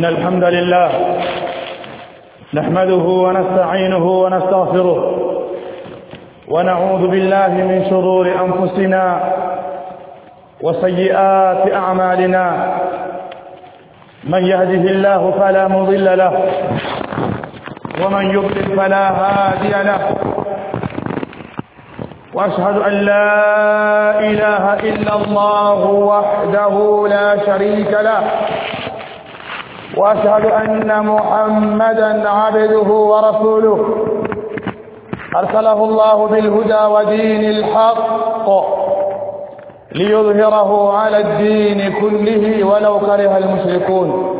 الحمد لله نحمده ونستعينه ونستغفره ونعوذ بالله من شرور أنفسنا وسيئات أعمالنا من يهده الله فلا مضل له ومن يضلل فلا هادي له وأشهد أن لا إله إلا الله وحده لا شريك له وأشهد أن محمدا عبده ورسوله أرسله الله بالهدى ودين الحق ليظهره على الدين كله ولو كره المشركون.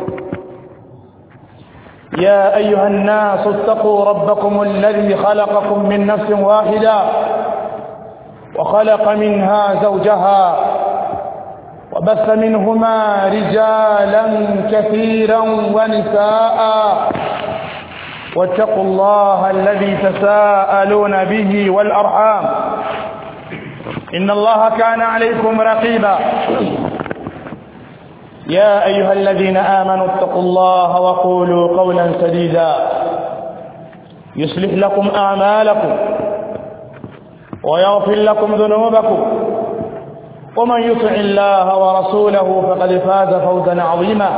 يا أيها الناس اتقوا ربكم الذي خلقكم من نفس واحدة وخلق منها زوجها وبث منهما رجالا كثيرا ونساء واتقوا الله الذي تساءلون به والأرحام إن الله كان عليكم رقيبا. يا أيها الذين آمنوا اتقوا الله وقولوا قولا سديدا يصلح لكم أعمالكم ويغفر لكم ذنوبكم ومن يطع الله ورسوله فقد فاز فوزا عظيما.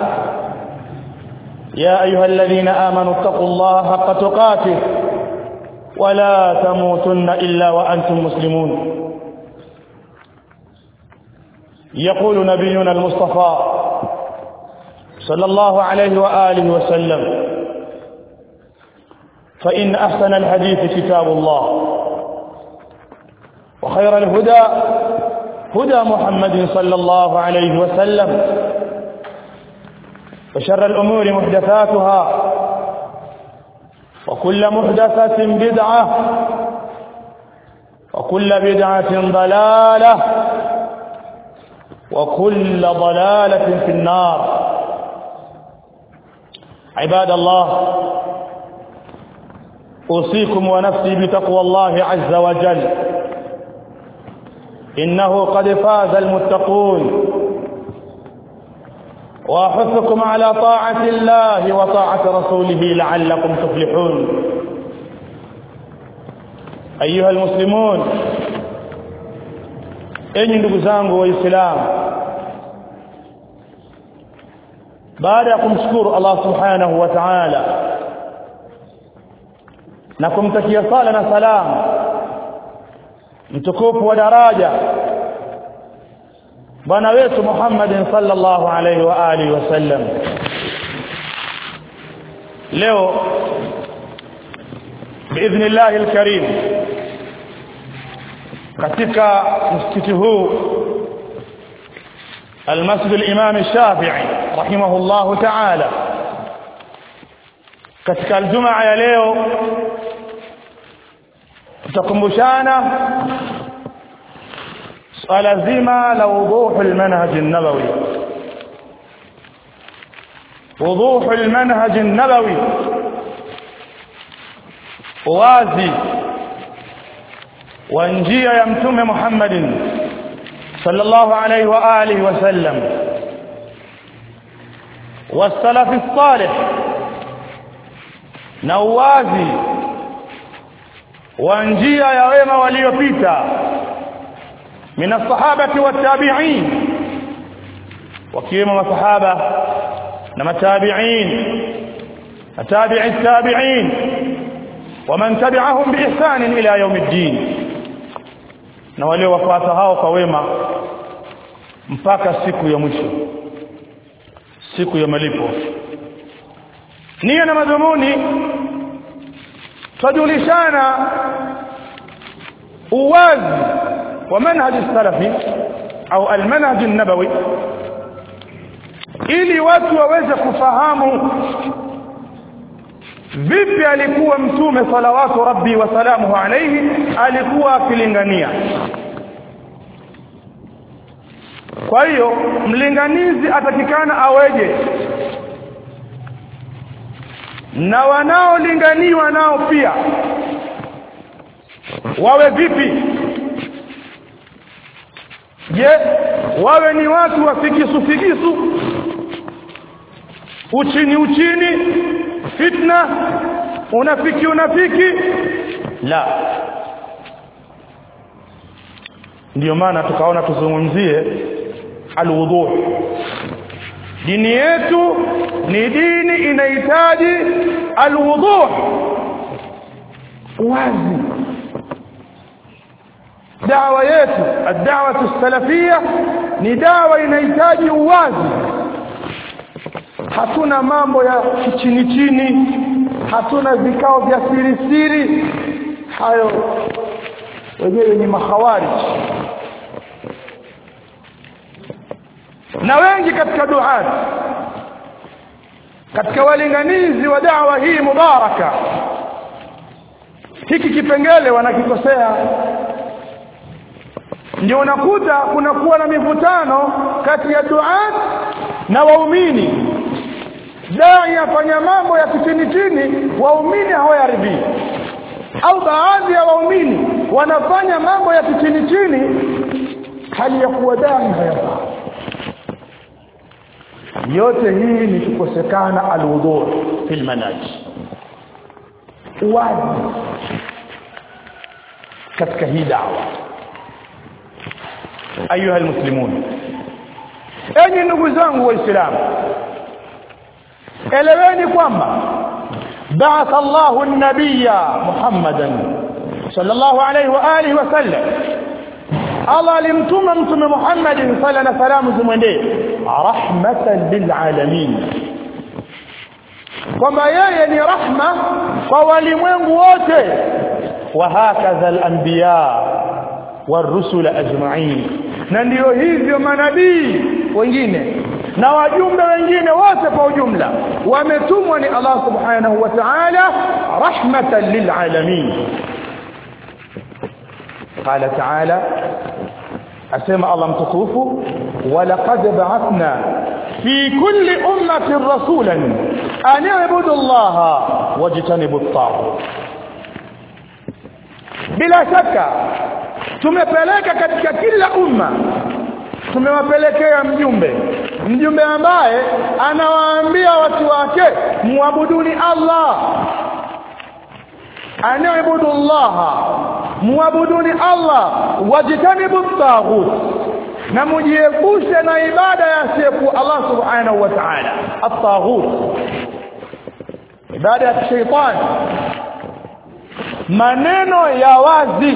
يا أيها الذين آمنوا اتقوا الله حق تقاته ولا تموتن إلا وأنتم مسلمون. يقول نبينا المصطفى صلى الله عليه وآله وسلم: فإن أحسن الحديث كتاب الله وخير الهدى هدى محمد صلى الله عليه وسلم وشر الأمور محدثاتها وكل محدثة بدعة وكل بدعة ضلالة وكل ضلالة في النار. عباد الله، أوصيكم ونفسي بتقوى الله عز وجل، إنه قد فاز المتقون، وأحثكم على طاعة الله وطاعة رسوله لعلكم تفلحون. أيها المسلمون، enyi ndugu zangu waislamu, baada ya kumshukuru Allah subhanahu wa ta'ala na kumtakia sala na salamu mtukufu wa daraja bwana wetu Muhammad sallallahu alaihi wa alihi wasallam, leo biidhnillah alkarim katika msikiti huu المسجد الإمام الشافعي رحمه الله تعالى katika الجمعة ya leo tutakumbushana swala zima la wuduh almanhaj an-nabawi. wuduh almanhaj an-nabawi, wazi wa njia ya mtume Muhammad sallallahu alayhi wa alihi wasallam wasalaf as-salih, na wazi wa njia ya wema waliopita min as-sahabati wat-tabi'in, wakiwemo masahaba na matabi'in tabi'i at-tabi'in wa man tabi'ahum bi ihsan ila yawm ad-din, na wale wafuata hao kwa wema mpaka siku ya mwisho, siku ya malipo. Nia na madhumuni tujulishana uwazi wa manhaj as-salafi au al-manhaj an-nabawi, ili watu waweze kufahamu vipi alikuwa mtume salawatu rabbi wa salamuhu alayhi alikuwa akilingania. Kwa hiyo mlinganizi atakikana aweje, na wanaolinganiwa nao pia wawe vipi? Je, wawe ni watu wa fikisu uchini, fitna, unafiki la. Ndio maana tukaona tuzungumzie alwudu. Dini yetu ni dini inahitaji alwudu, wazi. Dawa yetu ad-da'wa as-salafiyya ni dawa inahitaji uwazi. Hatuna mambo ya chini, hatuna vikao vya siri. Hayo wenyewe ni makhawarij. Na wengi katika duat, katika walinganizi wa da'wa hii mubaraka, hiki kipengele wanakikosea. Ndio unakuta kunakuwa na mivutano kati ya duat na waumini. Dai afanya mambo ya chini, waumini hawayaridhi. Au baadhi ya waumini wanafanya mambo ya chini, hali ya kuwa dai hayafaa. Yote hii ni kukosekana alwudu fil manhaj, wazi katika hii da'wa. Ayuha almuslimun, enyi ndugu zangu waislamu, eleweni kwamba ba'atha Allahu an-nabiyya Muhammadan sallallahu alayhi wa alihi wa sallam, Allah alimtuma mtume Muhammad sallallahu alayhi wasallam zimwendee rahmatan lil alamin, kwamba yeye ni rahma kwa walimwengu wote. Wa hakadha al-anbiya war-rusul ajma'in, na ndio hivyo manabii wengine na wajumbe wengine wote kwa ujumla wametumwa ni Allah subhanahu wa ta'ala rahmatan lil alamin. قال تعالى أسمع الله متكوفه ولقد بعثنا في كل أمة رسولا أن يعبدوا الله واجتنبوا الطاغوت. bila shaka tumepeleka katika kila umma, tumewapelekea mjumbe ambaye anawaambia watu wake muabuduni Allah, ani'budu Allah, muabuduni Allah, wajitanibu at-taghut, na mujiepushe na ibada ya siku Allah subhanahu wa ta'ala. At-taghut ibada ya shaytan, maneno ya wazi,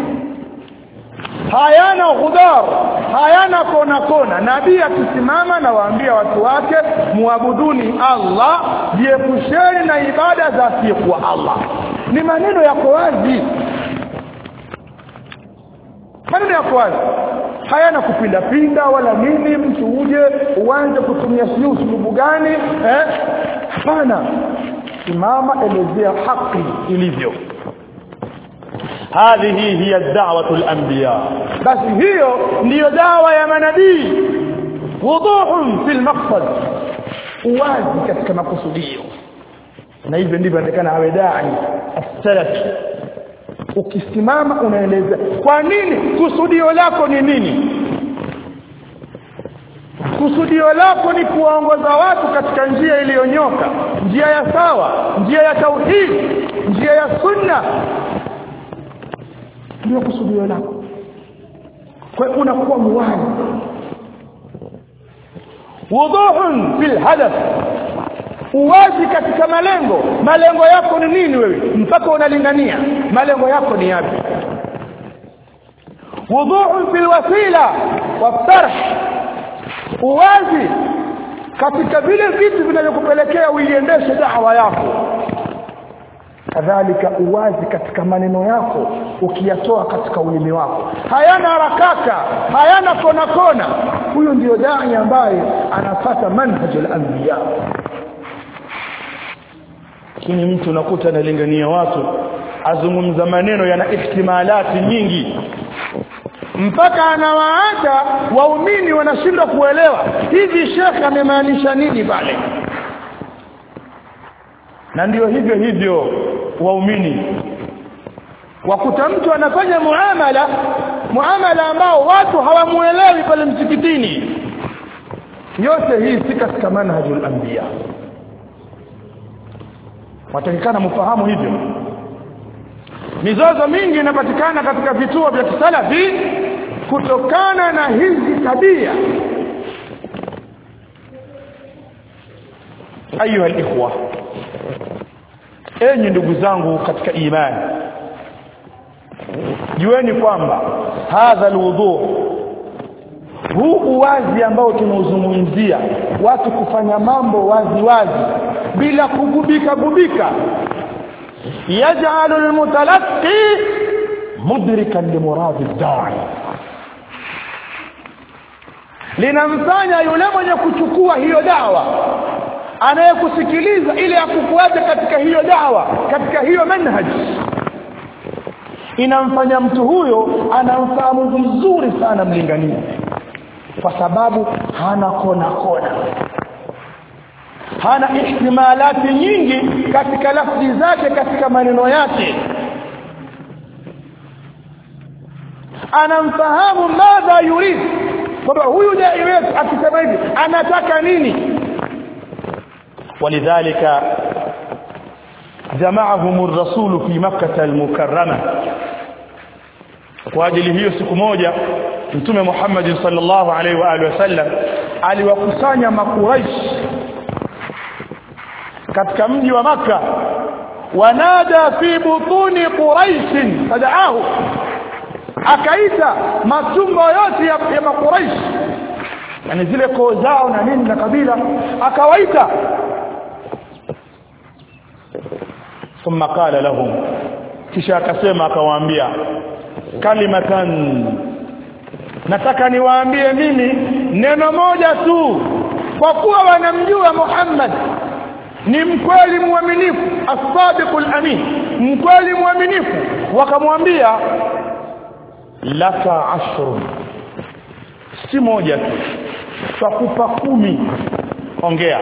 hayana ghudar, hayana kona. Nabii akisimama na waambia watu wake muabuduni Allah, jiepusheni na ibada za siku Allah. Ni maneno yako wazi, maneno yako wazi, hayana kupinda wala nini mtu uje uanze kutumia usulubu gani. Hapana, simama, elezea haki ilivyo. Hadhihi hiya da'watu al-anbiya, basi hiyo ndiyo dawa ya manabii. Wuduhun fil maqsad, uwazi katika makusudio. Na hivyo ndivyo inatakana awe dai as-salafi. Ukisimama unaeleza kwa nini, kusudio lako ni nini. Kusudio lako ni kuongoza watu katika njia iliyonyoka, njia ya sawa, njia ya tauhid, njia ya sunna. Ndio kusudio lako. Kwa hiyo unakuwa muwazi. Wuduhun fil hadaf, uwazi katika malengo yako ni nini wewe, mpaka unalingania malengo yako ni yapi. Wuduhun fil wasila watarh, uwazi katika vile vitu vinavyokupelekea uiendeshe da'wa yako. Kadhalika uwazi katika maneno yako, ukiyatoa katika ulimi wako hayana harakaka, hayana kona. Huyo ndio dai ambaye anafuata manhajul anbiya. Lakini mtu unakuta analingania watu, azungumza maneno yana ihtimalati nyingi, mpaka anawaacha waumini wanashindwa kuelewa hivi shekhi amemaanisha nini pale. Na ndio hivyo waumini wakuta mtu anafanya muamala ambao watu hawamuelewi pale msikitini. Yote hii si katika manhajul anbiya. watakikana mfahamu hivyo. Mizozo mingi inapatikana katika vituo vya kisalafi kutokana na hizi tabia. Ayuha alikhwa, enyi ndugu zangu katika imani, jueni kwamba hadha alwudu, huu uwazi ambao tunauzungumzia, watu kufanya mambo wazi wazi bila kugubika, yaj'alu almutalaqqi mudrikan limuradi ad-da'i, linamfanya yule mwenye kuchukua hiyo dawa, anayekusikiliza ile akufuata katika hiyo dawa, katika hiyo manhaj, inamfanya mtu huyo anamfahamu vizuri sana mlingania, kwa sababu hana kona, hana ihtimalati nyingi katika lafzi zake, katika maneno yake. Anamfahamu madha yurid, kwamba huyu dai wetu akisema hivi anataka nini. ولذلك جمعهم الرسول في مكة المكرمة. kwa ajili hiyo siku moja Mtume Muhammad sallallahu alaihi wa alihi wasallam aliwakusanya makuraish katika mji wa Makka. Wanada fi butuni quraish fadaahu, akaita matumbo yote ya makuraish, yani zile koo zao na nini na kabila, akawaita. Thumma qala lahum, kisha akasema akawaambia, kalimatan, nataka niwaambie mimi neno moja tu, kwa kuwa wanamjua Muhammad ni mkweli muaminifu, as-sadiqul amin, mkweli muaminifu. Wakamwambia, laka ashrun, si moja tu, tutakupa 10, ongea.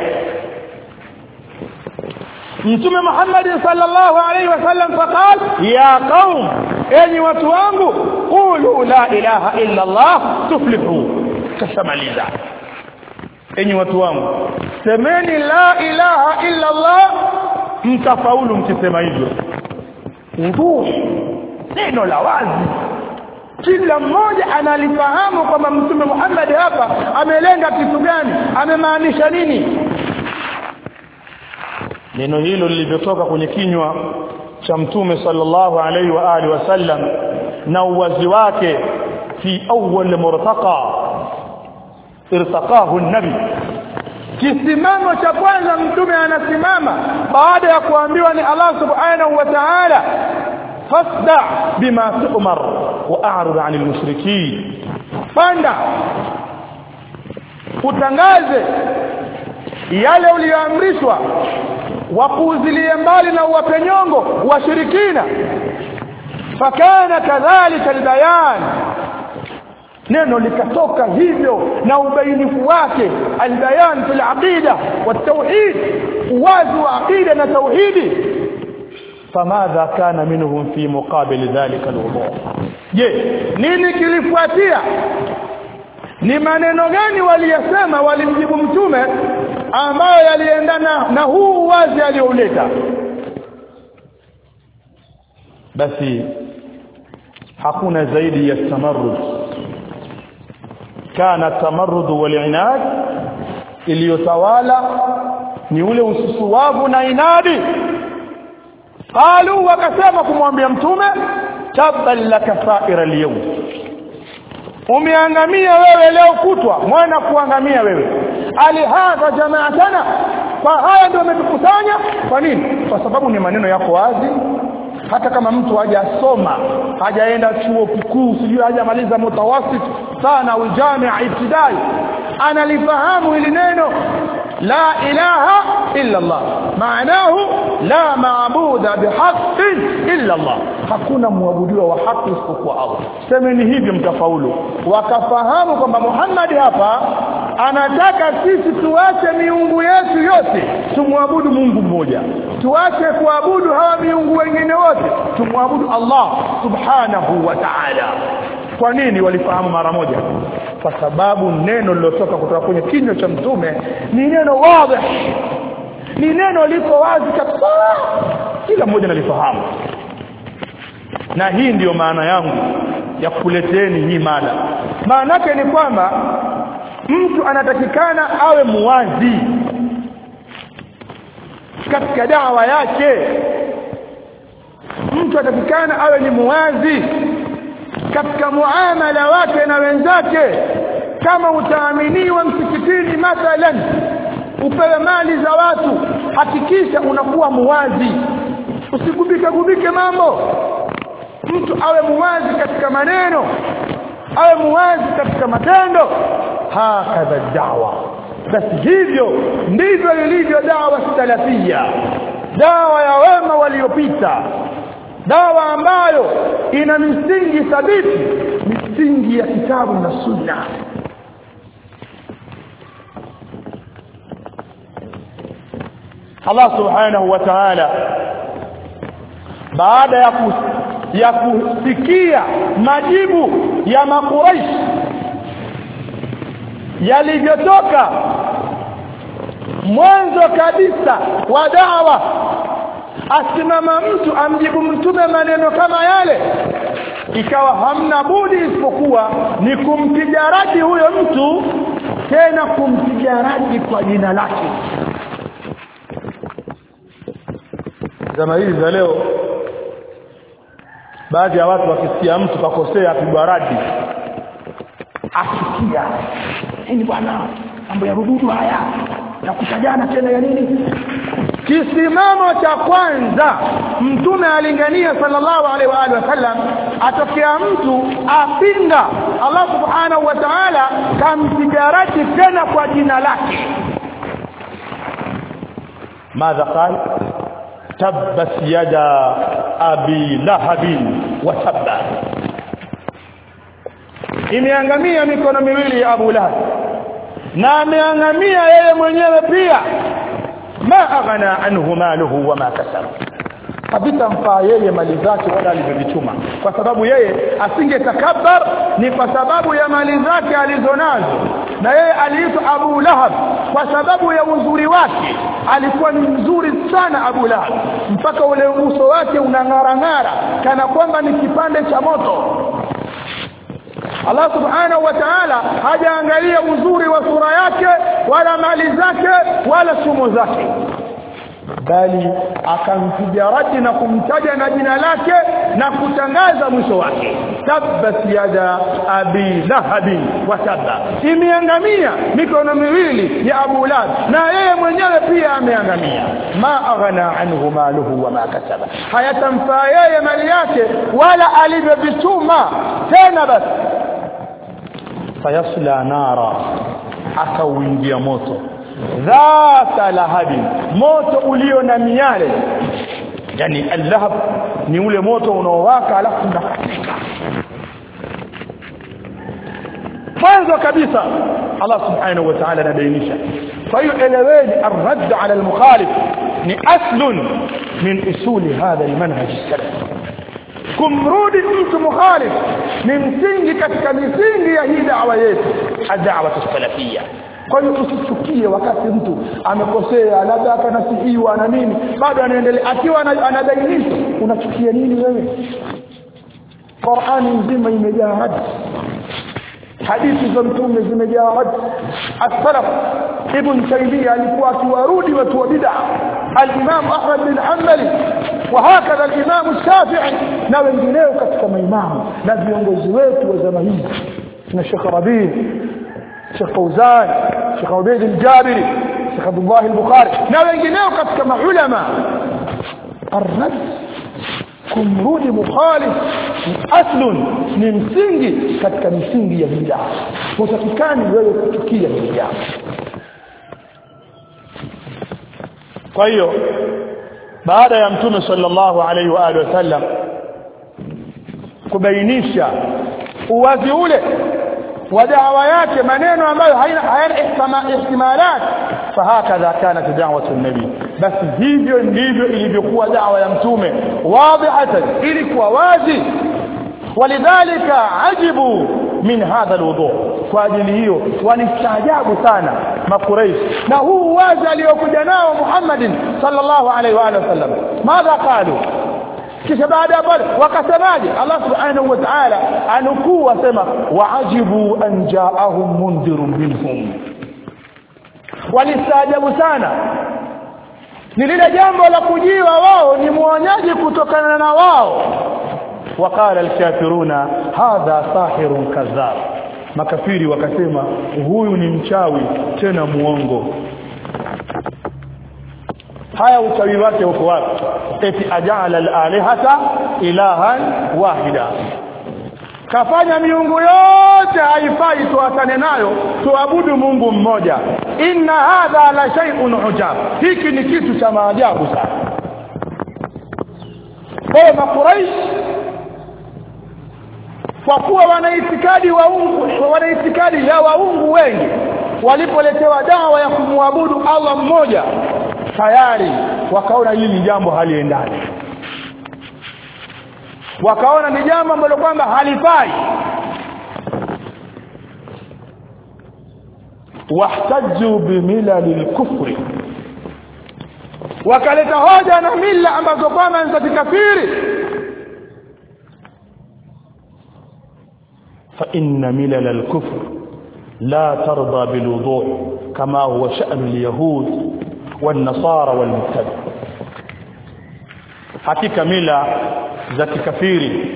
Mtume Muhammad sallallahu alaihi wasallam faqal, ya qaum, enyi watu wangu, qulu la ilaha illa Allah tuflihu. Kashamaliza, enyi watu wangu, semeni la ilaha illa Allah mtafaulu mkisema hivyo. Wudu, neno la wazi, kila mmoja analifahamu kwamba Mtume Muhammad hapa amelenga kitu gani, amemaanisha nini. Neno hilo lilivyotoka kwenye kinywa cha Mtume sallallahu alaihi wa alihi wasallam, na uwazi wake fi awwal murtaqa irtaqahu an-nabi, kisimamo cha kwanza Mtume anasimama baada ya kuambiwa ni Allah subhanahu wa ta'ala, fasda bima tu'mar wa a'rid 'anil mushrikeen, panda utangaze yale uliyoamrishwa, wapuuzilie mbali na uwapenyongo washirikina. Fakana kadhalika albayan, neno likatoka hivyo na ubainifu wake, albayan fil aqida wa tauhid, uwazi wa aqida na tauhidi. Famadha kana minhum fi muqabil dhalika alwudu, je, nini kilifuatia? Ni maneno gani waliyasema, walimjibu Mtume ambayo yaliendana na huu wazi aliyouleta? Basi hakuna zaidi ya tamarrud. Kana tamarrud wal inad, iliyotawala ni ule ususuwavu na inadi. Qalu, wakasema kumwambia Mtume, tabban laka sa'ira al-yawm, umeangamia wewe leo kutwa, mwana kuangamia wewe. Alihadha jamaatana, kwa haya ndio umetukusanya. Kwa nini? Kwa sababu ni maneno yako wazi. Hata kama mtu hajasoma, hajaenda chuo kikuu, sijui hajamaliza mutawasit sana au jamia ibtidai, analifahamu hili neno la ilaha illa Allah, maanahu la maabuda bihaqqin illa Allah, hakuna muabudiwa wa haki isipokuwa Allah. Semeni hivyo mtafaulu. Wakafahamu kwamba Muhammad hapa anataka sisi tuache miungu yetu yote, tumwabudu Mungu mmoja, tuache kuabudu hawa miungu wengine wote, tumwabudu Allah subhanahu wa ta'ala. Kwa nini walifahamu mara moja? Kwa sababu neno lilotoka kutoka kwenye kinywa cha Mtume ni neno wazi, ni neno liko wazi kabisa, kila mmoja analifahamu. Na hii ndiyo maana yangu ya kuleteni hii mada. Maana yake ni kwamba mtu anatakikana awe muwazi katika da'wa yake. Mtu anatakikana awe ni muwazi katika muamala wake na wenzake. Kama utaaminiwa msikitini mathalan upewe mali za watu, hakikisha unakuwa muwazi, usigubike mambo. Mtu awe muwazi katika maneno, awe muwazi katika matendo. Hakadha da'wa. Basi hivyo ndivyo ilivyo da'wa salafia, da'wa ya wema waliopita, da'wa ambayo ina misingi thabiti, misingi ya kitabu na sunna. Allah subhanahu wa ta'ala baada ya kusikia majibu ya Makuraish yalivyotoka mwanzo kabisa wa da'wa, asimama mtu amjibu mtume maneno kama yale, ikawa hamna budi isipokuwa ni kumpiga radi huyo mtu, tena kumpiga radi kwa jina lake. Zama hizi za leo baadhi ya watu wakisikia mtu kakosea apigwa radi, asikia hii bwana mambo ya rududu haya na kutajana tena ya nini. Kisimamo cha kwanza mtume alingania sallallahu alaihi wa alihi wasallam, atokea mtu apinga, Allah subhanahu wa ta'ala kampiga radi tena kwa jina lake. Madha qala tabbat yada abi lahabin wa tabba, imeangamia mikono miwili ya Abu Lahab na ameangamia yeye mwenyewe pia. Ma aghna anhu maluhu wa ma kasab, habitamfaa yeye mali zake wala alivyovichuma, kwa sababu yeye asingetakabbar ni kwa sababu ya mali zake alizonazo. Na yeye aliitwa Abu Lahab kwa sababu ya uzuri wake, alikuwa ni mzuri sana Abu Lahab, mpaka ule uso wake unang'ara kana kwamba ni kipande cha moto. Allah subhanahu wa ta'ala hajaangalia uzuri wa sura yake wala mali zake wala sumu zake, bali akampiga radi na kumtaja na jina lake na kutangaza mwisho wake, tabbat yada abi lahabi wa tabba, imeangamia mikono miwili ya Abu Lahab na yeye mwenyewe pia ameangamia. Ma aghna anhu maluhu wa ma kasaba, hayatamfaa yeye mali yake wala alivyovituma tena. Basi fayasla nara, akauingia moto, dhata lahabi, moto ulio na miale. Yani al-lahab ni ule moto unaowaka alafu unakatika. Mwanzo kabisa Allah subhanahu wa ta'ala anabainisha. Kwa hiyo eleweni, ar-radd ala al-mukhalif ni aslun min usuli hadha al-manhaj as-salafi. Kumrudi mtu mukhalif ni msingi katika misingi ya hii da'wa yetu, ad-da'wa as-salafiyya. Kwa hiyo usichukie wakati mtu amekosea, labda akanasihiwa na nini, bado anaendelea akiwa anadainisha. Unachukia nini wewe? Qur'ani nzima imejaa hadi, hadithi za mtume zimejaa hadi. As-salaf Ibn Taymiyyah alikuwa akiwarudi watu wa bid'a, al-Imam Ahmad bin Hanbali wa hakadha al-Imam Shafi'i na wengineo katika maimamu na viongozi wetu wa zama hizi, na Sheikh Rabi', Sheikh Fauzan, Sheikh Ubayd al-Jabiri, Sheikh Abdullah al-Bukhari na wengineo katika maulama. Ar-radd, kumrudi mukhalif, aslun ni msingi katika misingi ya bid'a. Hutakikani wewe kuchukia bid'a. Kwa hiyo baada ya mtume sallallahu alaihi wa alihi wasallam kubainisha uwazi ule wa da'wa yake, maneno ambayo hayana ihtimalat, fahakadha kanat da'watu an-nabi. Basi hivyo ndivyo ilivyokuwa da'wa ya mtume, wadihatan, ilikuwa wazi. Walidhalika ajibu min hadha alwudu, kwa ajili hiyo walistaajabu sana makuraish na huu wazi aliyokuja nao Muhammadin sallallahu alaihi wa sallam. Madha qalu, kisha baada ya pale wakasemaje? Allah subhanahu wa ta'ala anukuu asema waajibu an ja'ahum mundhirun minhum, walistaajabu sana ni lile jambo la kujiwa wao ni muonyaji kutokana na wao. Waqala alkafiruna hadha sahirun kadhab, makafiri wakasema huyu ni mchawi tena muongo. Haya uchawi wake uko wapi? Eti ajala al-alihata ilahan wahida, kafanya miungu yote haifai tuatane nayo, tuabudu Mungu mmoja. Inna hadha la shay'un ujab, hiki ni kitu cha maajabu sana. Kwa Makuraish kwa kuwa wanaitikadi ya waungu wengi, walipoletewa dawa ya kumwabudu Allah mmoja tayari wakaona hili ni jambo haliendani, wakaona ni jambo ambalo kwamba halifai. Wahtajju bimilal kufri, wakaleta hoja na mila ambazo kwamba ni za kikafiri. fa inna milal al-kufr la tarda bil wudu' kama huwa sha'n al-yahud wan-nasara wal-mubtadi'. Hakika mila za kikafiri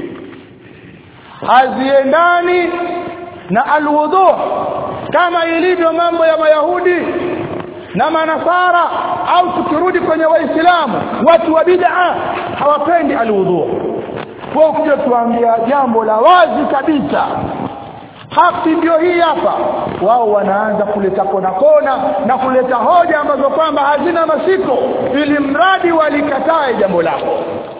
haziendani na al-wudu' kama ilivyo mambo ya Mayahudi na Manasara, au tukirudi kwenye Waislamu watu wa bid'a hawapendi al-wudu'. Kwa hiyo tuambia jambo la wazi kabisa, haki ndio hii hapa, wao wanaanza kuleta kona na kuleta hoja ambazo kwamba hazina mashiko, ili mradi walikatae jambo lako.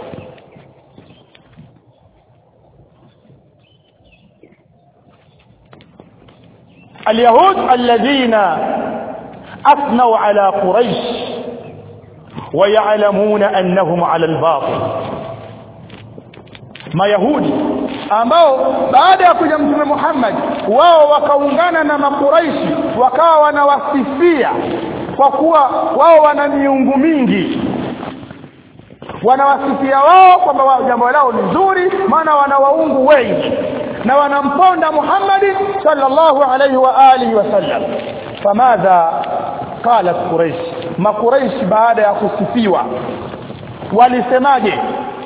اليهود الذين أثنوا على قريش ويعلمون أنهم على الباطل. ما يهودي ambao baada ya kuja Mtume Muhammad wao wakaungana na Makuraishi wakawa wanawasifia kwa kuwa wao wana miungu mingi, wanawasifia wao kwamba jambo lao ni nzuri, maana wana waungu wengi, na wanamponda Muhammad sallallahu alayhi wa alihi wasallam. Famadha qalat Quraish, Makuraish baada ya kusifiwa walisemaje?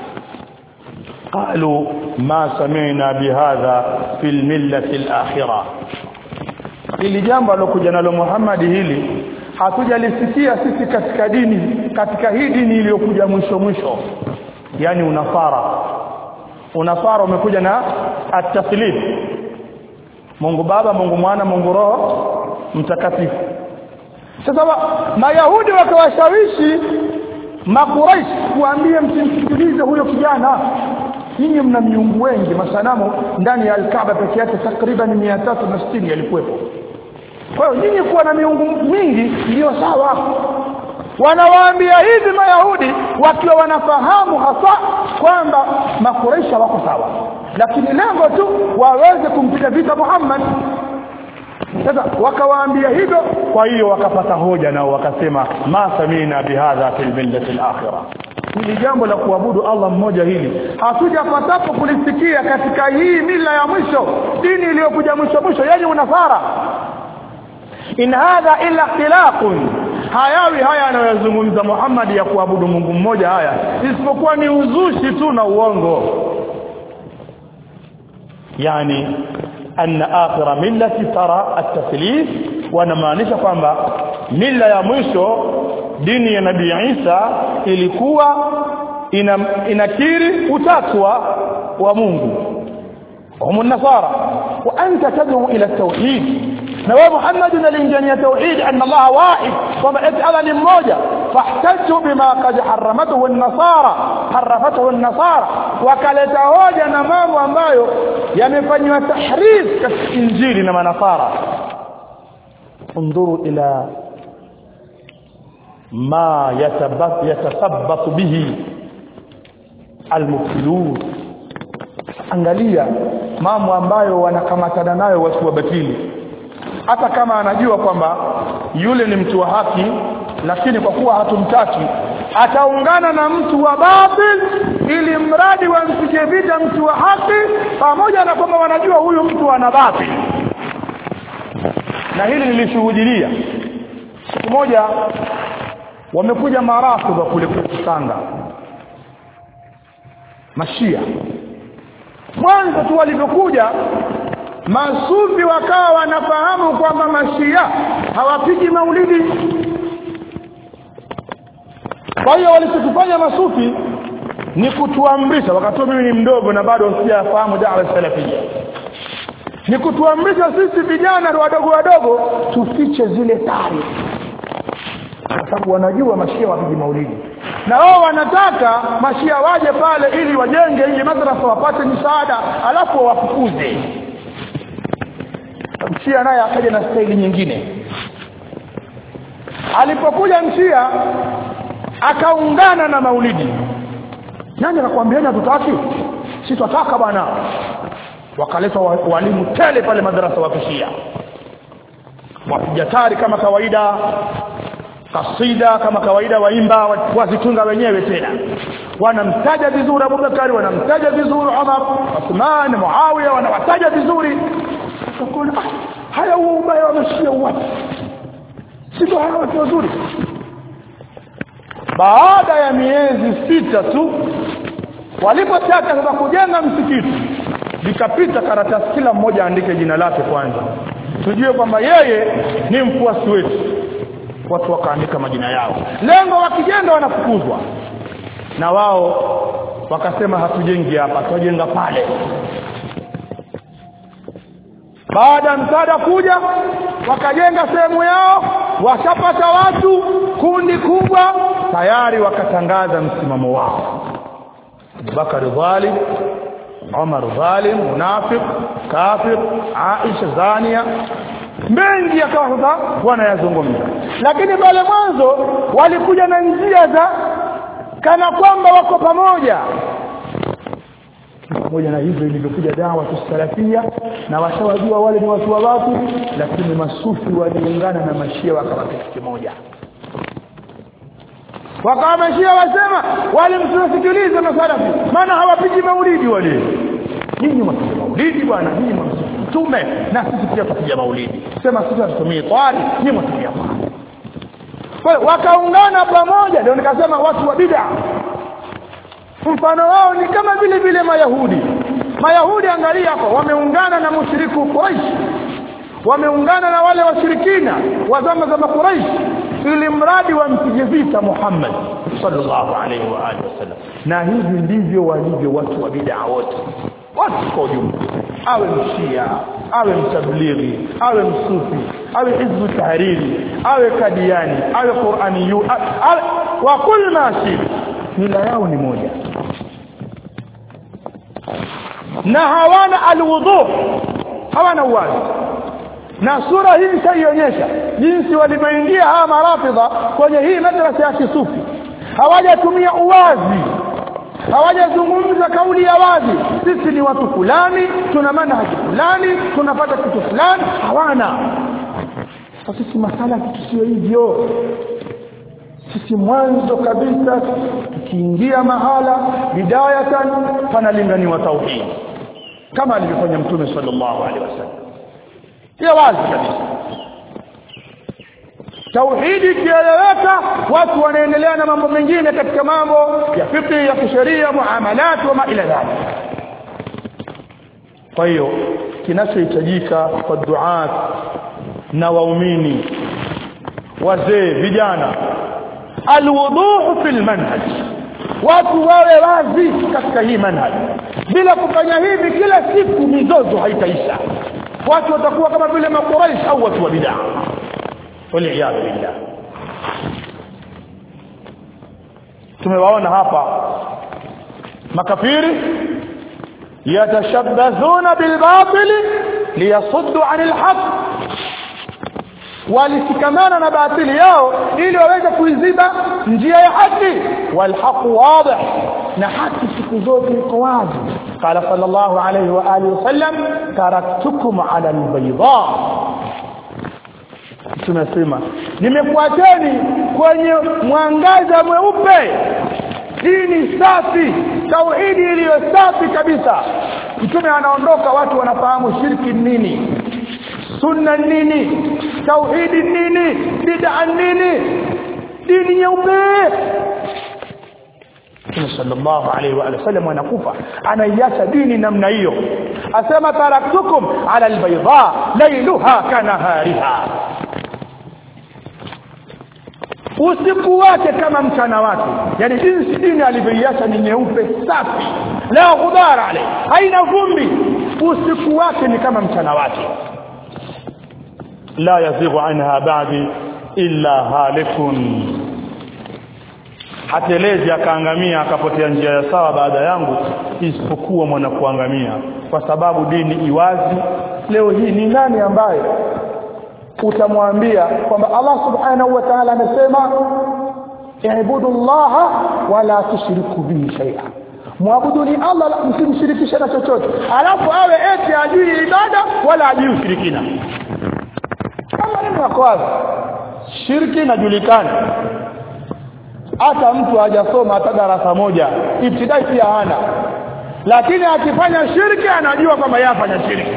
قالوا ما سمعنا بهذا في الملة الآخرة. Ili jambo alokuja nalo Muhammad hili hatujalisikia sisi katika dini, katika hii dini iliyokuja mwisho, yani unafara umekuja na at-taslif, Mungu Baba, Mungu Mwana, Mungu Roho Mtakatifu. Sasa Mayahudi wakawashawishi Makuraish kuambia msimsikilize huyo kijana, ninyi mna miungu wengi, masanamu ndani ya al-Kaaba pekee yake takriban 360 yalikuwepo. Kwa hiyo nyinyi kuwa na miungu mingi ndio sawa. Wanawaambia hivi Mayahudi wakiwa wanafahamu hasa kwamba Makuraish wako sawa, lakini lengo tu waweze kumpiga vita Muhammad. Sasa wakawaambia hivyo, kwa hiyo wakapata hoja nao wakasema ma samina bihadha fil millati al-akhirah. Hili jambo la kuabudu Allah mmoja hili hatujapatapo kulisikia katika hii mila ya mwisho, dini iliyokuja mwisho, yani unafara. In hadha illa ikhtilaqun, hayawi haya anayozungumza Muhammad ya kuabudu Mungu mmoja haya isipokuwa ni uzushi tu na uongo. Yani anna akhira millati tara at-taslif, wanamaanisha kwamba mila ya mwisho dini ya Nabii Isa ilikuwa inakiri utatu wa Mungu, hum an-nasara, wa anta tad'u ila at-tauhid. Na wa Muhammad analingania tauhid, anna Allah wahid, kwamba Allah ni mmoja. Fahtaju bima qad harramatuhu an-nasara, wakaleta hoja na mambo ambayo yamefanywa tahrif katika Injili na Manasara. Unduru ila ma yatasabbat bihi al-mubtilun, angalia mambo ambayo wanakamatana nayo watu wa batili. hata kama anajua kwamba yule ni mtu wa haki, lakini kwa kuwa hatumtaki ataungana na mtu wa batil ili mradi wampige vita mtu wa haki, pamoja na kwamba wanajua huyu mtu ana batil. Na hili nilishuhudia siku moja, wamekuja marafidha kule Tanga, Mashia. Mwanzo tu walipokuja masufi wakawa wanafahamu kwamba Mashia hawapigi maulidi. Kwa hiyo walichofanya masufi ni kutuamrisha, wakati mimi ni mdogo na bado sijafahamu da'wa salafia, ni kutuamrisha sisi vijana wadogo tufiche zile tari, kwa sababu wanajua Mashia wapigi maulidi, na wao wanataka Mashia waje pale ili wajenge ile madrasa wapate msaada, alafu wafukuze. Mshia naye akaja na staili nyingine. Alipokuja Mshia akaungana na maulidi, nani anakuambiana tutaki? Sisi tutaka bwana. Wakaleta walimu tele pale madrasa wa Kishia, wapiga tari kama kawaida, kasida kama kawaida, waimba wazitunga wenyewe, tena wanamtaja vizuri Abubakar, wanamtaja vizuri Umar, Uthman, Muawiya, wanawataja vizuri. Tukuna haya huo ubaya wa Mashia wapi? Sio hawa watu wazuri. Baada ya miezi 6 tu walipotaka sasa kujenga msikiti, likapita karatasi kila mmoja andike jina lake kwanza, tujue kwamba yeye ni mfuasi wetu. Watu wakaandika majina yao, lengo wakijenga wanafukuzwa, na wao wakasema hatujengi hapa, tujenga pale. Baada msaada kuja, wakajenga sehemu yao, washapata watu kundi kubwa, tayari wakatangaza msimamo wao: Abubakar dhalim, Umar dhalim, munafiq, kafir, Aisha zania. Mengi yakawa wanayazungumza, lakini pale mwanzo walikuja na njia za kana kwamba wako pamoja na hivyo ilivyokuja dawa tusalafia, na washawajua wale ni watu wa watu, lakini masufi waliungana na Mashia wakawa kitu kimoja. Wakawa Mashia wasema wale msisikilize masalafi, maana hawapigi maulidi wale. Nyinyi mwapiga maulidi bwana, nyinyi mtume, na sisi pia tupiga maulidi. Sema sisi tutumie twari, nyinyi mwatumia twari. Kwa hiyo wakaungana pamoja. Ndio nikasema watu wa bid'a mfano wao ni kama vile Mayahudi angalia hapo, wameungana na mushriku Quraysh, wameungana na wale washirikina wa zama za Quraysh ili mradi wampige vita Muhammad sallallahu alaihi wa alihi wasallam. Na hivi ndivyo walivyo watu wa bid'a wote kwa ujumla, awe mshia, awe mtablighi, awe msufi, awe hizbu tahriri, awe kadiani, awe qur'aniyu, wa kullu nasi, mila yao ni moja na hawana alwudu, hawana uwazi. Na sura hii itaionyesha jinsi walivyoingia hawa marafidha kwenye hii madrasa ya kisufi. Hawajatumia uwazi, hawajazungumza kauli ya wazi, sisi ni watu fulani, tuna manhaji fulani, tunapata kitu fulani. Hawana. Sisi masala tusio hivyo. Sisi mwanzo kabisa tukiingia mahala bidayatan panalinganiwa tauhid, kama alivyofanya Mtume sallallahu alaihi wasallam. Ya wazi kabisa. Tauhidi kieleweka, watu wanaendelea na mambo mengine katika mambo ya fiqh, ya kisheria, muamalat wa ma ila dhalik. Kwa hiyo kinachohitajika kwa duat na waumini, wazee, vijana, alwuduhu fil manhaj, watu wawe wazi katika hii manhaj. Bila kufanya hivi kila siku mizozo haitaisha, watu watakuwa kama vile Quraysh au watu wa bid'a, waliyadhu billah. Tumewaona hapa makafiri yatashabbazuna bil batil liyasuddu 'anil haqq, walifikamana na batili yao ili waweze kuiziba njia ya haki. Wal haqq wadih, na haki siku zote iko wazi. Qala sallallahu alayhi wa alihi wasallam, taraktukum ala albayda, tunasema nimekuacheni kwenye mwangaza mweupe. Hii ni safi, tauhidi iliyo safi kabisa. Mtume anaondoka, watu wanafahamu shirki nini, sunna nini, tauhidi nini, bid'a nini, dini nyeupe. Sallallahu alayhi wa sallam anakufa, anaiacha dini namna hiyo. Asema taraktukum ala albayda laylaha kanahariha, usiku wake kama mchana wake. Yani jinsi dini alivyoiacha ni nyeupe safi, la ghubara alayhi, haina vumbi. Usiku wake ni kama mchana wake. La yazighu anha ba'di illa halikun, hatelezi akaangamia akapotea njia ya sawa baada yangu isipokuwa mwana kuangamia. Kwa sababu dini iwazi. Leo hii ni nani ambaye utamwambia kwamba Allah subhanahu wa ta'ala amesema i'budullaha wala tushriku bihi shay'a, muabuduni Allah msimshirikishe na chochote, alafu awe eti ajui ibada wala ajui ushirikina. Kama ni mwakoazi shirki inajulikana, hata mtu hajasoma hata darasa moja ibtidai pia hana, lakini akifanya shirki anajua kwamba yeye afanya shirki,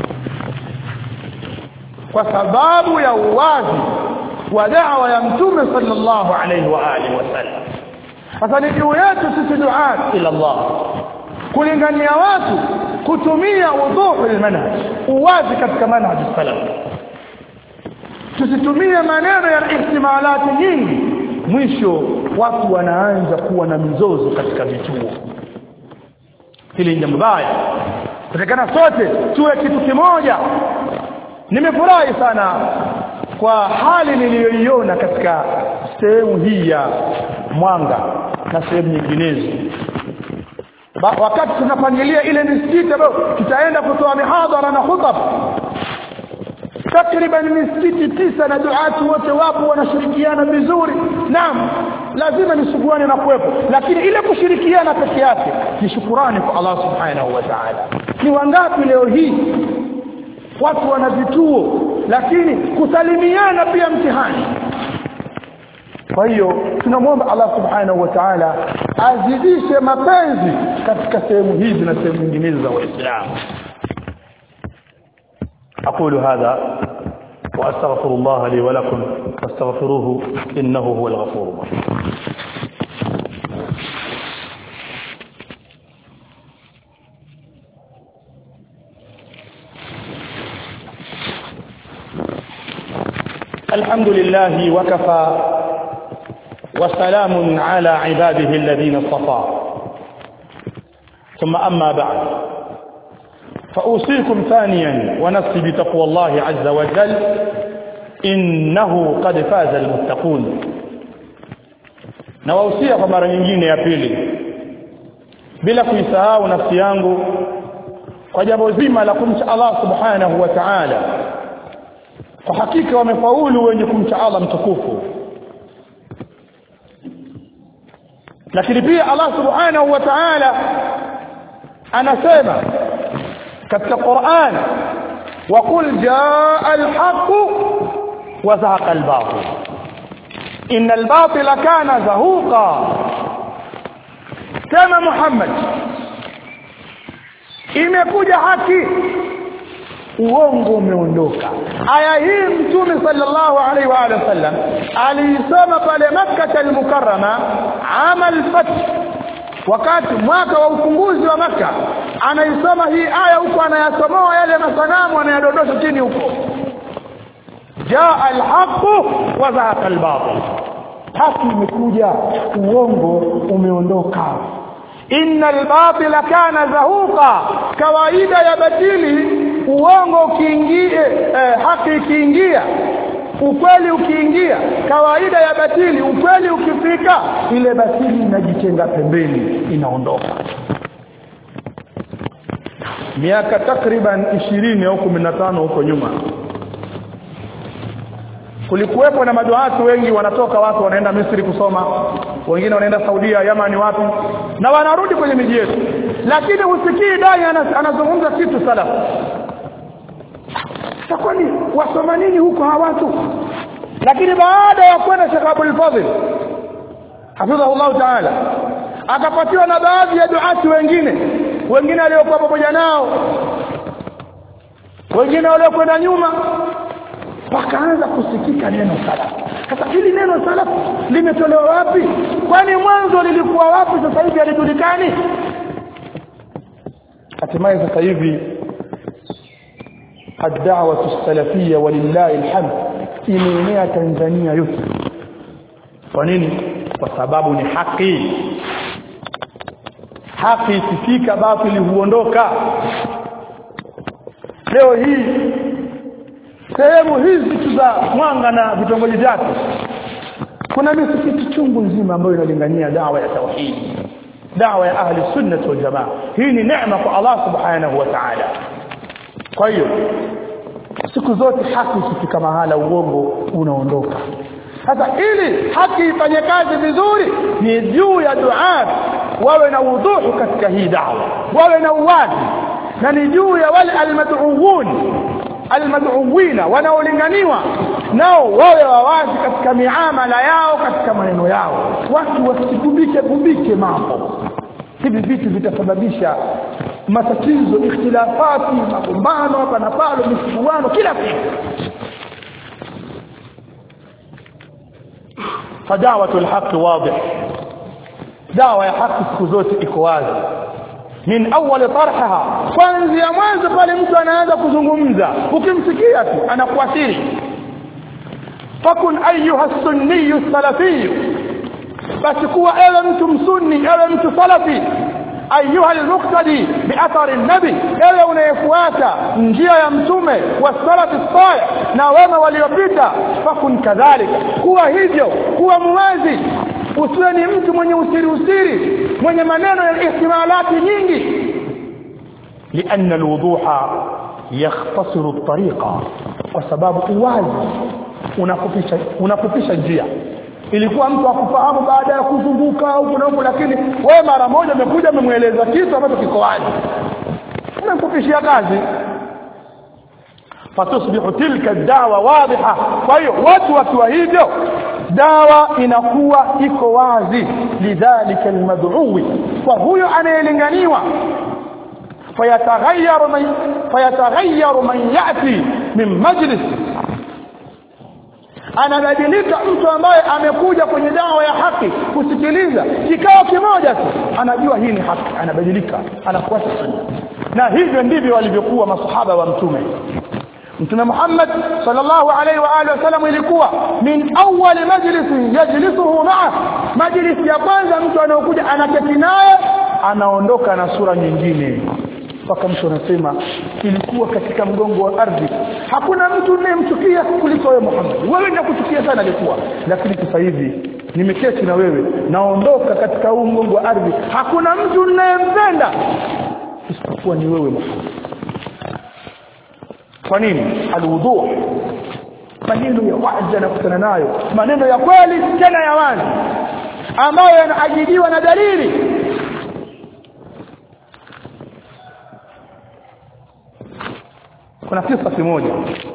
kwa sababu ya uwazi wa da'wa ya Mtume sallallahu alayhi wa alihi wasallam. Sasa ni juu yetu sisi duat ila Allah kulingania watu kutumia wuduhul manhaj, uwazi katika manhaj salaf. Tusitumie maneno ya ihtimalati nyingi, mwisho watu wanaanza kuwa na mizozo katika vituo. Hili ni jambo baya. Tutakana sote tuwe kitu kimoja. Nimefurahi sana kwa hali niliyoiona katika sehemu hii ya Mwanga na sehemu nyinginezo. Wakati tunapangilia ile misikiti ambayo tutaenda kutoa mihadhara na khutba, takriban misikiti 9 na duatu wote wapo wanashirikiana vizuri. Naam, lazima nisuguane na kuwepo, lakini ile kushirikiana peke yake ni shukrani kwa Allah subhanahu wa ta'ala. Ni wangapi leo hii watu wana vituo lakini kusalimiana pia mtihani. Kwa hiyo tunamwomba Allah subhanahu wa ta'ala azidishe mapenzi katika sehemu hizi na sehemu nyingine za Uislamu. أقول هذا وأستغفر الله لي ولكم فاستغفروه إنه هو الغفور الرحيم. الحمد لله وكفى وسلام على عباده الذين اصطفى، ثم أما بعد، فأوصيكم ثانيا ونفسي بتقوى الله عز وجل، إنه قد فاز المتقون. نوصيكم kwa mara nyingine ya pili bila kuisahau nafsi yangu kwa jambo zima la kumcha Allah subhanahu wa ta'ala. Kwa hakika wamefaulu wenye kumcha Allah mtukufu. Lakini pia Allah subhanahu wa ta'ala anasema katika Qur'an, wa qul jaa al-haqq wa zahaqa al-batil innal batila kana zahuqa. Kama Muhammad, imekuja haki, uongo umeondoka. Aya hii Mtume sallallahu alaihi wa sallam alisoma pale Makkah al-Mukarrama amal fath, wakati mwaka wa ufunguzi wa Makkah. Anaisoma hii aya huko, anayasomoa yale masanamu, anayadondosha chini huko. Jaa al-haqq wa zahaqa al-batil, haki imekuja, uongo umeondoka. Innal batila kana zahuqa, kawaida ya batili uongo ukiingia, haki ikiingia, ukweli ukiingia. Kawaida ya batili, ukweli ukifika, ile batili inajitenga pembeni, inaondoka. Miaka takriban 20 au 15 huko nyuma, kulikuwepo na maduati wengi wanatoka, watu wanaenda Misri kusoma, wengine wanaenda Saudia, Yamani, wapi, na wanarudi kwenye miji yetu, lakini usikii dai anazungumza kitu salaf. Kwani wasoma nini huko hawa watu? lakini baada ya kwenda Sheikh Abdul Fadhil hafidhahullah ta'ala akapatiwa na baadhi ya duati wengine waliokuwa pamoja nao, wengine waliokwenda nyuma, pakaanza kusikika neno salaf. Sasa hili neno salaf limetolewa wapi? Kwani mwanzo lilikuwa wapi? Sasa hivi halijulikani. Hatimaye sasa hivi ad-da'wa as-salafiyya walillahi alhamd imeenea Tanzania yote. Kwa nini? Kwa sababu ni haki. Haki ikifika batili huondoka. Leo hii sehemu hizi za Mwanga na vitongoji vyake kuna misikiti chungu nzima ambayo inalingania dawa ya tauhid, dawa ya ahli sunnah wal jamaa. Hii ni neema kwa Allah subhanahu wa ta'ala. Kwa hiyo siku zote haki ikifika mahala uongo unaondoka. Sasa ili haki ifanye kazi vizuri ni juu ya duaa wawe na wuduhu katika hii dawa, wawe na uwazi, na ni juu ya wale almad'uwina wanaolinganiwa nao wawe wawazi katika miamala yao, katika maneno yao. Watu wasikumbike mambo hivi, vitu vitasababisha matatizo, ikhtilafati, magombano hapa na pale, misuguano kila kitu. فدعوة الحق واضح، دعوة الحق siku zote iko wazi min awwal tarhaha, kwanza mwanzo pale mtu anaanza kuzungumza ukimsikia tu anakuathiri. fakun ayuha sunni salafi, basi kuwa ewe mtu msunni, ewe mtu salafi. ayuha almuqtadi biathari an-nabi, ewe unayefuata njia ya mtume wa salafi salih na wema waliopita. fakun kadhalika, kuwa hivyo, kuwa muwazi, usiwe ni mtu mwenye usiri, mwenye maneno ya ihtimalati nyingi. lianna alwuduha yakhtasiru at-tariqa, kwa sababu uwazi unafupisha njia. Ilikuwa mtu akufahamu baada ya kuzunguka huko na huko, lakini wewe mara moja umekuja umemueleza kitu ambacho kiko wazi, unamfupishia kazi. fatusbihu tilka ad-da'wa wadhiha. Kwa hiyo watu wakiwa hivyo dawa inakuwa iko wazi. lidhalika almad'uwi, kwa huyo anayelinganiwa, fayataghayyaru man ya'ti min majlis, anabadilika mtu ambaye amekuja kwenye dawa ya haki kusikiliza kikao kimoja tu, anajua hii ni haki, anabadilika, anafuata sunna. Na hivyo ndivyo walivyokuwa masahaba wa mtume Muhammad sallallahu alaihi wa alihi wasallam. Ilikuwa min awwal majlis yajlisuhu ma'a, majlis ya kwanza mtu anaokuja anaketi naye, anaondoka na sura nyingine. Mpaka mtu anasema ilikuwa katika mgongo wa ardhi hakuna mtu unayemchukia kuliko wewe Muhammad, wewe ninakuchukia sana alikuwa, lakini sasa hivi nimeketi na wewe, naondoka katika huu mgongo wa ardhi, hakuna mtu unayempenda isipokuwa ni wewe Muhammad. Kwa nini? Alwudu, maneno ya wazi na kutana nayo, maneno ya kweli tena ya wazi ambayo yanaajidiwa na dalili. Kuna kisa kimoja,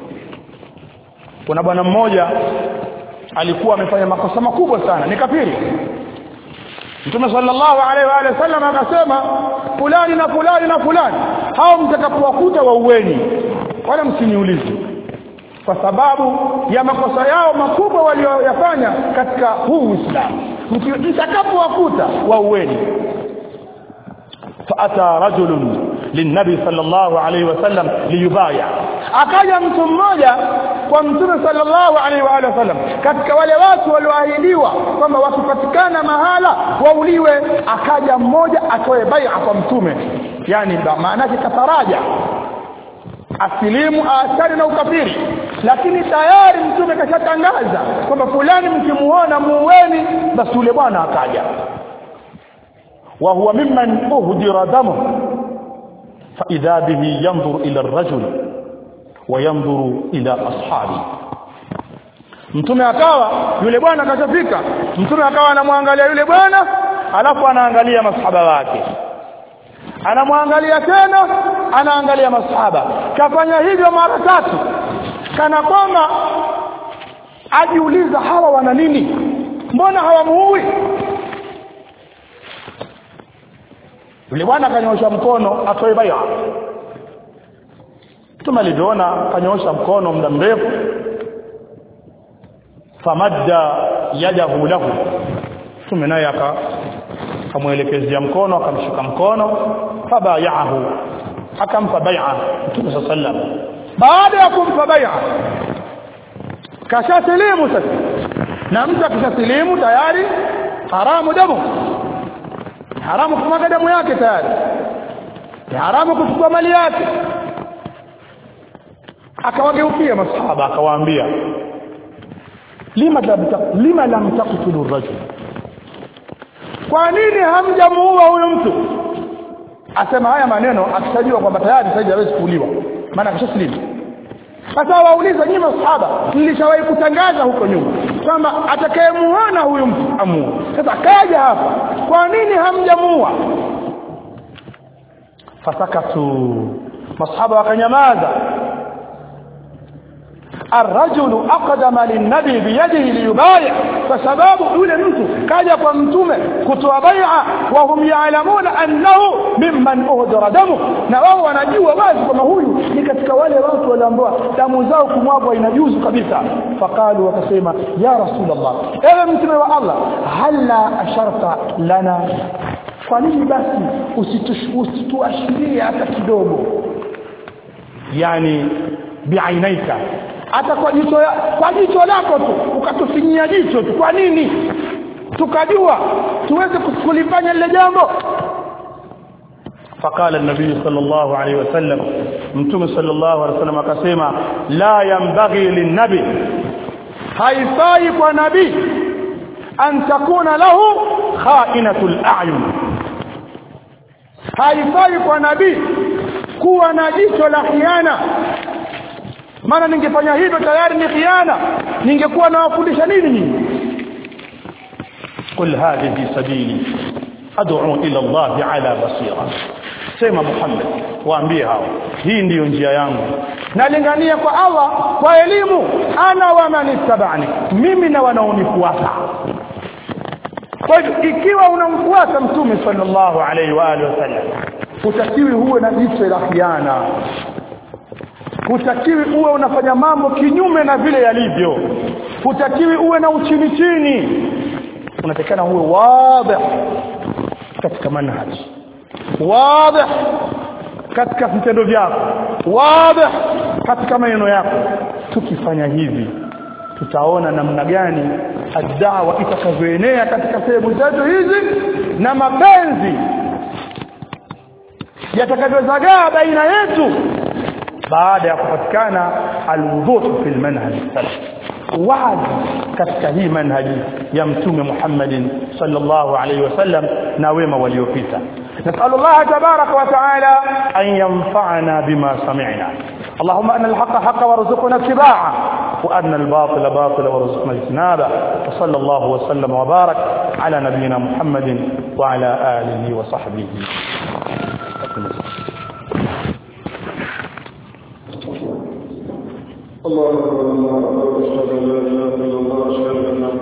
kuna bwana mmoja alikuwa amefanya makosa makubwa sana, ni kafiri. Mtume sallallahu alaihi wa alihi wasallam akasema fulani na fulani na fulani, hao mtakapowakuta waueni, wala msiniulize, kwa sababu ya makosa yao makubwa walioyafanya katika huu Uislamu. Mtakapowakuta waueni. faata rajulun linnabi sallallahu alayhi wasallam liyubaya, akaja mtu mmoja kwa mtume sallallahu alayhi wa alihi wasallam katika wale watu walioahidiwa kwamba wakipatikana mahala wauliwe. Akaja mmoja atoe bai'a kwa mtume, yani maana yake kataraja asilimu aachane na ukafiri, lakini tayari mtume kashatangaza kwamba fulani mkimuona muueni. Basi yule bwana akaja, wa huwa mimman uhdira damu, fa idha bihi yanzuru ila ar-rajul wa yanzuru ila ashabi. Mtume akawa, yule bwana akashafika, mtume akawa anamwangalia yule bwana, alafu anaangalia masahaba wake, anamwangalia tena, anaangalia masahaba. Kafanya hivyo mara tatu, kana kwamba ajiuliza hawa wana nini, mbona hawamuui? Yule bwana akanyosha mkono atoe bai'a. Tumaliona akanyosha mkono muda mrefu, famadda yadahu lahu, tumenaye akamwelekezea mkono, akamshika mkono, fabay'ahu, akampa bai'a Mtume sallallahu alayhi wasallam. Baada ya kumpa bai'a kashasilimu sasa, na mtu akishasilimu tayari haramu damu, haramu kumwaga damu yake, tayari ni haramu kuchukua mali yake. Akawageukia masahaba akawaambia, lima lam taqtulu ar-rajul, kwa nini hamjamuua huyo mtu? Asema haya maneno akisajua kwamba tayari sasa hawezi kuuliwa, maana akishasilimu. Sasa wauliza nyinyi masahaba, nilishawahi kutangaza huko nyuma kwamba atakayemuona huyu mtu amuue. Sasa kaja hapa, kwa nini hamjamuua? Fasakatu, masahaba wakanyamaza. الرجل أقدم للنبي بيده ليبايع, فسبب yule mtu kaja kwa mtume kutoa bai'a, wa hum ya'lamuna annahu mimman uhdira damu, na wao wanajua wazi kama huyu ni katika wale watu walioambiwa damu zao kumwagwa inajuzu kabisa. Faqalu, wakasema, ya Rasulullah, ewe mtume wa Allah, halla asharta lana, kwa nini basi usituashirie hata kidogo, yani bi'ainaika, hata kwa jicho lako tu ukatufinyia jicho tu, kwa nini tukajua tuweze kulifanya lile jambo? فقال النبي صلى الله عليه وسلم, mtume صلى الله عليه وسلم akasema, la yanbaghi linnabi, haifai kwa nabii, an takuna lahu kha'inatul a'yun, haifai kwa nabii kuwa na jicho la khiana. Maana ningefanya hivyo tayari ni khiana, ningekuwa nawafundisha nini nyinyi? Qul hadhihi sabili ad'u ila Allah ala basira, sema Muhammad, waambie hao, hii ndiyo njia yangu, nalingania kwa Allah kwa elimu, ana wa man ittaba'ani, mimi na wanaonifuata. Kwa hivyo ikiwa unamfuata mtume sallallahu alaihi wa alihi wasallam, utakiwi huwe na jicho la khiana, hutakiwi uwe unafanya mambo kinyume na vile yalivyo, hutakiwi uwe na uchini chini, unatakana uwe wazi katika manhaji, wazi katika vitendo vyako, wazi katika maneno yako. Tukifanya hivi tutaona namna gani ad-da'wa itakavyoenea katika sehemu zetu hizi, na mapenzi yatakavyozagaa baina yetu baada ya kupatikana alwudhu fil manhaj salaf, wazi katika hii manhaji ya mtume Muhammad sallallahu alayhi wasallam na wema waliopita. نسأل الله تبارك وتعالى أن ينفعنا بما سمعنا. اللهم أن الحق حق وارزقنا اتباعه، وأن الباطل باطل وارزقنا اجتنابه. وصلى الله وسلم وبارك على نبينا محمد وعلى آله وصحبه. الله أكبر، الله أكبر، أشهد أن لا إله إلا الله، أشهد أن